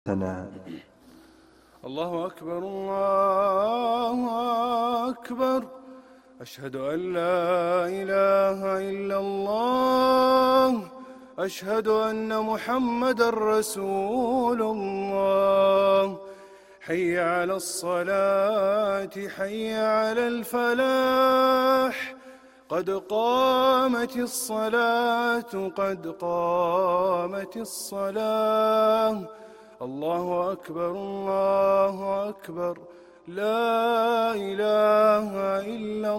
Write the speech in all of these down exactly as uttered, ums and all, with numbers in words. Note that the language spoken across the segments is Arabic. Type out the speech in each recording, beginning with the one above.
ثناء. الله أكبر الله أكبر، أشهد أن لا إله إلا الله، أشهد أن محمد رسول الله. حي على الصلاة حي على الفلاح، قد قامت الصلاة قد قامت الصلاة. الله أكبر الله أكبر، لا إله إلا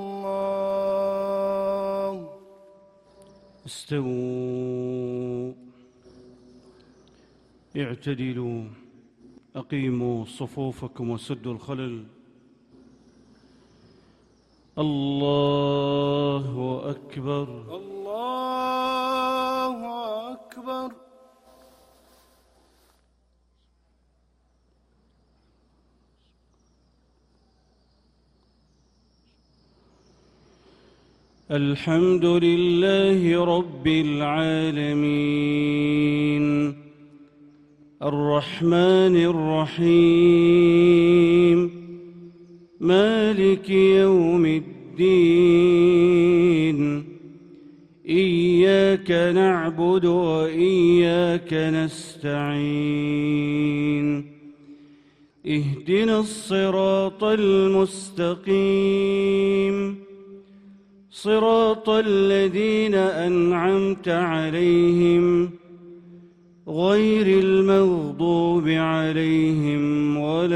الله. استووا، اعتدلوا، أقيموا صفوفكم وسدوا الخلل. الله أكبر الله أكبر. الحمد لله رب العالمين، الرحمن الرحيم، مالك يوم الدين. إياك نعبد وإياك نستعين، اهدنا الصراط المستقيم، صراط الذين أنعمت عليهم غير المغضوب عليهم ولا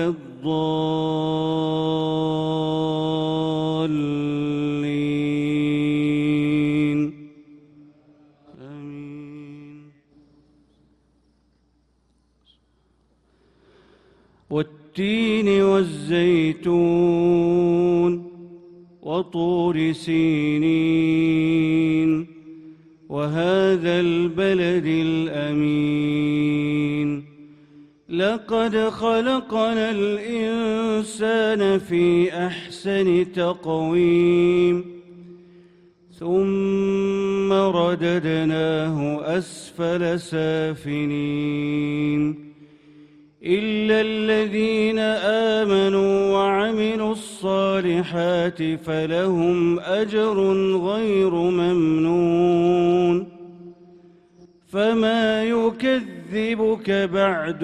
الضالين. آمين. والتين والزيتون وطور سينين وهذا البلد الأمين. لقد خلقنا الإنسان في أحسن تقويم، ثم رددناه أسفل سافلين، إلا الذين آمنوا وعملوا الصالحات فلهم أجر غير ممنون. فما يكذبك بعد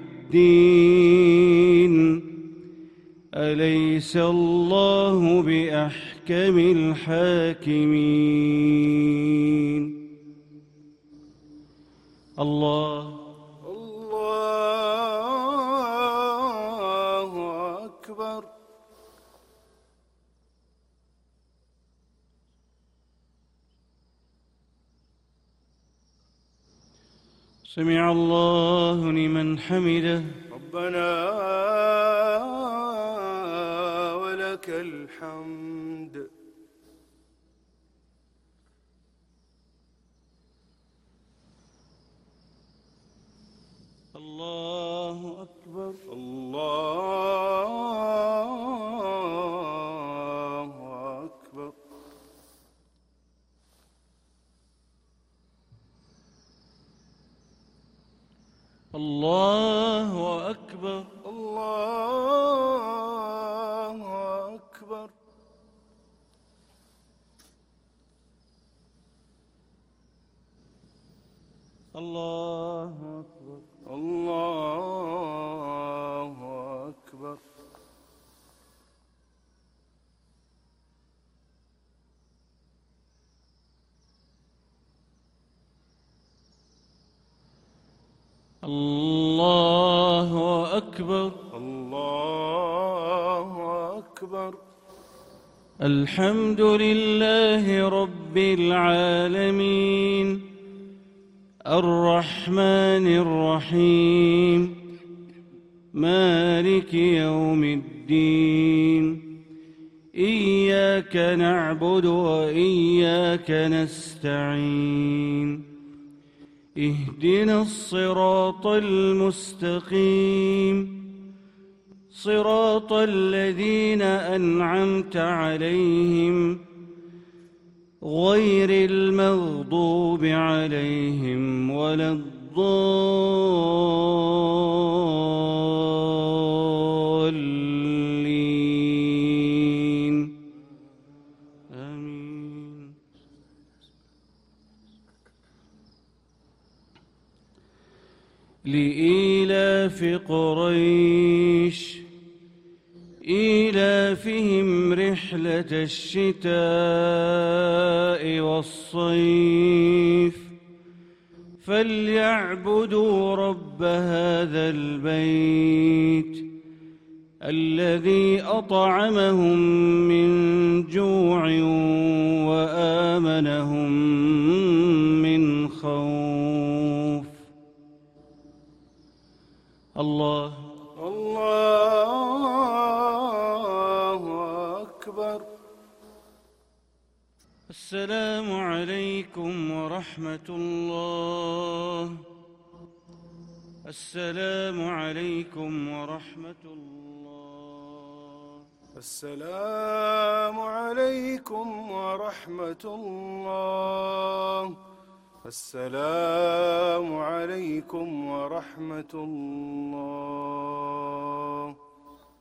بالدين؟ أليس الله بأحكم الحاكمين؟ الله أكبر. سمع الله لمن حمده. ربنا ولك الحمد. الله أكبر الله أكبر. الله أكبر الله أكبر. الله أكبر الله أكبر. الله أكبر الله أكبر. الحمد لله رب العالمين، الرحمن الرحيم، مالك يوم الدين. إياك نعبد وإياك نستعين، اهدنا الصراط المستقيم، صراط الذين أنعمت عليهم غير المغضوب عليهم ولا الضالين. الضالين آمين. لإيلاف قريش إيلافهم رحلة الشتاء والصيف فليعبدوا رب هذا البيت الذي أطعمهم من جوع وآمنهم من خوف. الله الله أكبر. السلام عليكم ورحمة الله. السلام عليكم ورحمة الله. السلام عليكم ورحمة الله. السلام عليكم ورحمة الله.